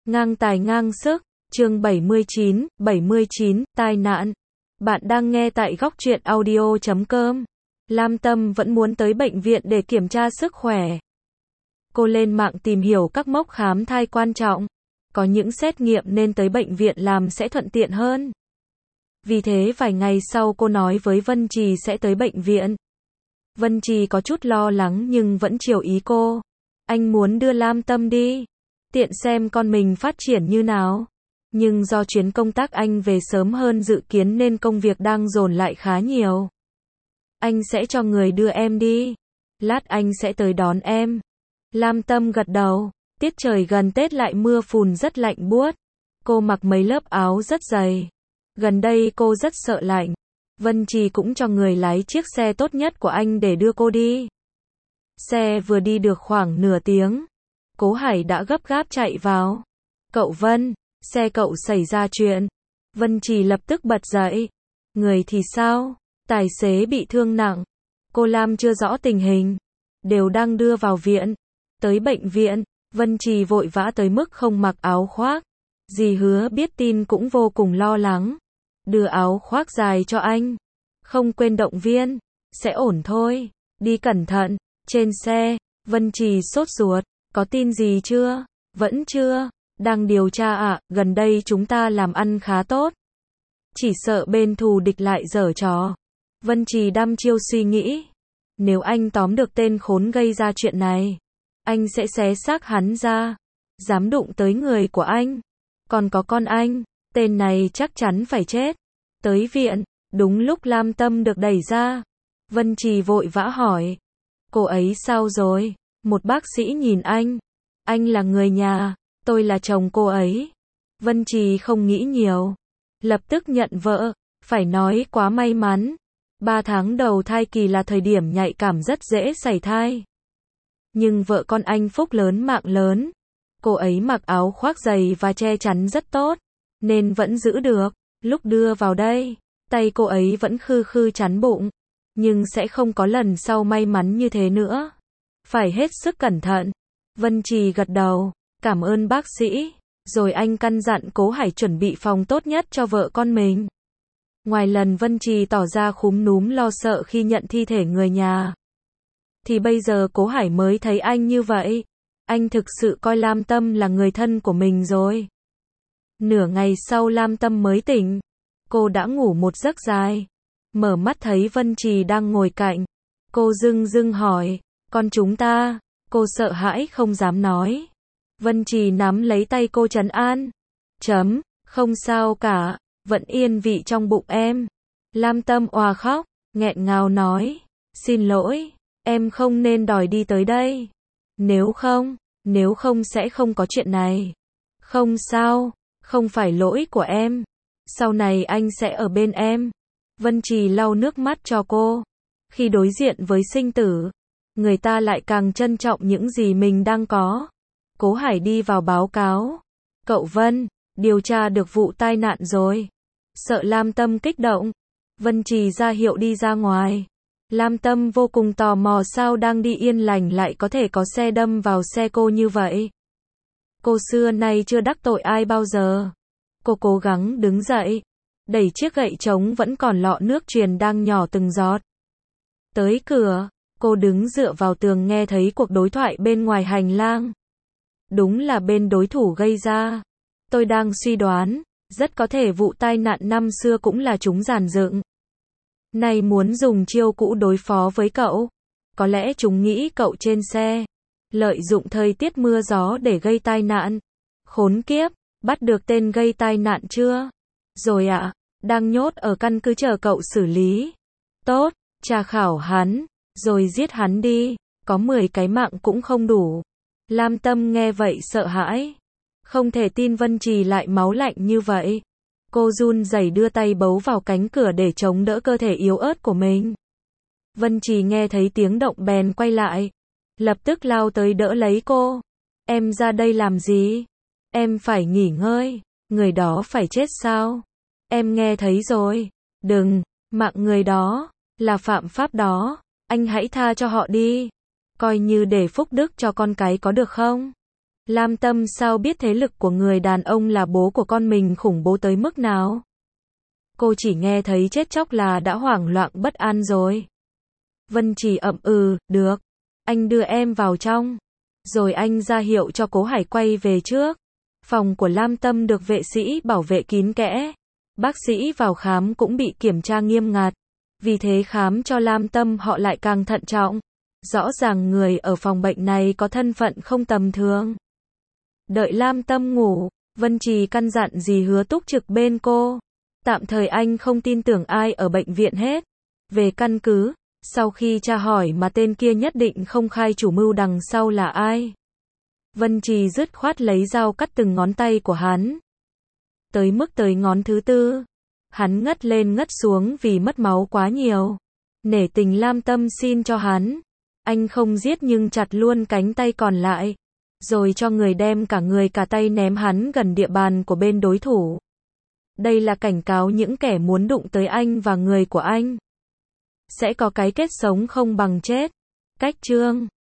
Ngang tài ngang sức, chương 79, tai nạn. Bạn đang nghe tại góc truyện audio.com. Lam Tâm vẫn muốn tới bệnh viện để kiểm tra sức khỏe. Cô lên mạng tìm hiểu các mốc khám thai quan trọng. Có những xét nghiệm nên tới bệnh viện làm sẽ thuận tiện hơn. Vì thế vài ngày sau cô nói với Vân Trì sẽ tới bệnh viện. Vân Trì có chút lo lắng nhưng vẫn chiều ý cô. Anh muốn đưa Lam Tâm đi, tiện xem con mình phát triển như nào. Nhưng do chuyến công tác anh về sớm hơn dự kiến nên công việc đang dồn lại khá nhiều. Anh sẽ cho người đưa em đi. Lát anh sẽ tới đón em. Lam Tâm gật đầu. Tiết trời gần Tết lại mưa phùn rất lạnh buốt. Cô mặc mấy lớp áo rất dày. Gần đây cô rất sợ lạnh. Vân Trì cũng cho người lái chiếc xe tốt nhất của anh để đưa cô đi. Xe vừa đi được khoảng nửa tiếng, Cố Hải đã gấp gáp chạy vào. Cậu Vân, xe cậu xảy ra chuyện. Vân Trì lập tức bật dậy. Người thì sao? Tài xế bị thương nặng. Cô Lam chưa rõ tình hình. Đều đang đưa vào viện. Tới bệnh viện, Vân Trì vội vã tới mức không mặc áo khoác. Dì Hứa biết tin cũng vô cùng lo lắng. Đưa áo khoác dài cho anh. Không quên động viên. Sẽ ổn thôi. Đi cẩn thận. Trên xe, Vân Trì sốt ruột. Có tin gì chưa? Vẫn chưa. Đang điều tra ạ. Gần đây chúng ta làm ăn khá tốt. Chỉ sợ bên thù địch lại giở trò. Vân Trì đăm chiêu suy nghĩ. Nếu anh tóm được tên khốn gây ra chuyện này, anh sẽ xé xác hắn ra. Dám đụng tới người của anh. Còn có con anh, tên này chắc chắn phải chết. Tới viện, đúng lúc Lam Tâm được đẩy ra. Vân Trì vội vã hỏi. Cô ấy sao rồi? Một bác sĩ nhìn anh. Anh là người nhà, tôi là chồng cô ấy. Vân Trì không nghĩ nhiều. Lập tức nhận vợ. Phải nói quá may mắn. 3 tháng đầu thai kỳ là thời điểm nhạy cảm rất dễ xảy thai. Nhưng vợ con anh phúc lớn mạng lớn. Cô ấy mặc áo khoác dày và che chắn rất tốt, nên vẫn giữ được. Lúc đưa vào đây, tay cô ấy vẫn khư khư chắn bụng. Nhưng sẽ không có lần sau may mắn như thế nữa. Phải hết sức cẩn thận. Vân Trì gật đầu. Cảm ơn bác sĩ. Rồi anh căn dặn Cố Hải chuẩn bị phòng tốt nhất cho vợ con mình. Ngoài lần Vân Trì tỏ ra khúm núm lo sợ khi nhận thi thể người nhà, thì bây giờ Cố Hải mới thấy anh như vậy. Anh thực sự coi Lam Tâm là người thân của mình rồi. Nửa ngày sau Lam Tâm mới tỉnh. Cô đã ngủ một giấc dài. Mở mắt thấy Vân Trì đang ngồi cạnh. Cô dưng dưng hỏi. Con chúng ta. Cô sợ hãi không dám nói. Vân Trì nắm lấy tay cô trấn an. Không sao cả. Vẫn yên vị trong bụng em. Lam Tâm òa khóc. Nghẹn ngào nói. Xin lỗi. Em không nên đòi đi tới đây. Nếu không sẽ không có chuyện này. Không sao. Không phải lỗi của em. Sau này anh sẽ ở bên em. Vân Trì lau nước mắt cho cô. Khi đối diện với sinh tử, người ta lại càng trân trọng những gì mình đang có. Cố Hải đi vào báo cáo. Cậu Vân, điều tra được vụ tai nạn rồi. Sợ Lam Tâm kích động. Vân Trì ra hiệu đi ra ngoài. Lam Tâm vô cùng tò mò sao đang đi yên lành lại có thể có xe đâm vào xe cô như vậy. Cô xưa nay chưa đắc tội ai bao giờ. Cô cố gắng đứng dậy. Đẩy chiếc gậy trống vẫn còn lọ nước truyền đang nhỏ từng giọt. Tới cửa, cô đứng dựa vào tường nghe thấy cuộc đối thoại bên ngoài hành lang. Đúng là bên đối thủ gây ra. Tôi đang suy đoán, rất có thể vụ tai nạn năm xưa cũng là chúng dàn dựng. Nay muốn dùng chiêu cũ đối phó với cậu. Có lẽ chúng nghĩ cậu trên xe, lợi dụng thời tiết mưa gió để gây tai nạn. Khốn kiếp, bắt được tên gây tai nạn chưa? Rồi ạ, đang nhốt ở căn cứ chờ cậu xử lý. Tốt, tra khảo hắn, rồi giết hắn đi, có 10 cái mạng cũng không đủ. Lam Tâm nghe vậy sợ hãi. Không thể tin Vân Trì lại máu lạnh như vậy. Cô run rẩy đưa tay bấu vào cánh cửa để chống đỡ cơ thể yếu ớt của mình. Vân Trì nghe thấy tiếng động bèn quay lại. Lập tức lao tới đỡ lấy cô. Em ra đây làm gì? Em phải nghỉ ngơi. Người đó phải chết sao? Em nghe thấy rồi. Đừng, mạng người đó là phạm pháp đó. Anh hãy tha cho họ đi. Coi như để phúc đức cho con cái có được không? Lam Tâm sao biết thế lực của người đàn ông là bố của con mình khủng bố tới mức nào? Cô chỉ nghe thấy chết chóc là đã hoảng loạn bất an rồi. Vân Trì ậm được. Anh đưa em vào trong. Rồi anh ra hiệu cho Cố Hải quay về trước. Phòng của Lam Tâm được vệ sĩ bảo vệ kín kẽ. Bác sĩ vào khám cũng bị kiểm tra nghiêm ngặt. Vì thế khám cho Lam Tâm họ lại càng thận trọng. Rõ ràng người ở phòng bệnh này có thân phận không tầm thường. Đợi Lam Tâm ngủ, Vân Trì căn dặn dì Hứa túc trực bên cô. Tạm thời anh không tin tưởng ai ở bệnh viện hết. Về căn cứ, sau khi tra hỏi mà tên kia nhất định không khai chủ mưu đằng sau là ai. Vân Trì dứt khoát lấy dao cắt từng ngón tay của hắn. Tới mức tới ngón thứ 4. Hắn ngất lên ngất xuống vì mất máu quá nhiều. Nể tình Lam Tâm xin cho hắn. Anh không giết nhưng chặt luôn cánh tay còn lại. Rồi cho người đem cả người cả tay ném hắn gần địa bàn của bên đối thủ. Đây là cảnh cáo những kẻ muốn đụng tới anh và người của anh. Sẽ có cái kết sống không bằng chết. Cách chương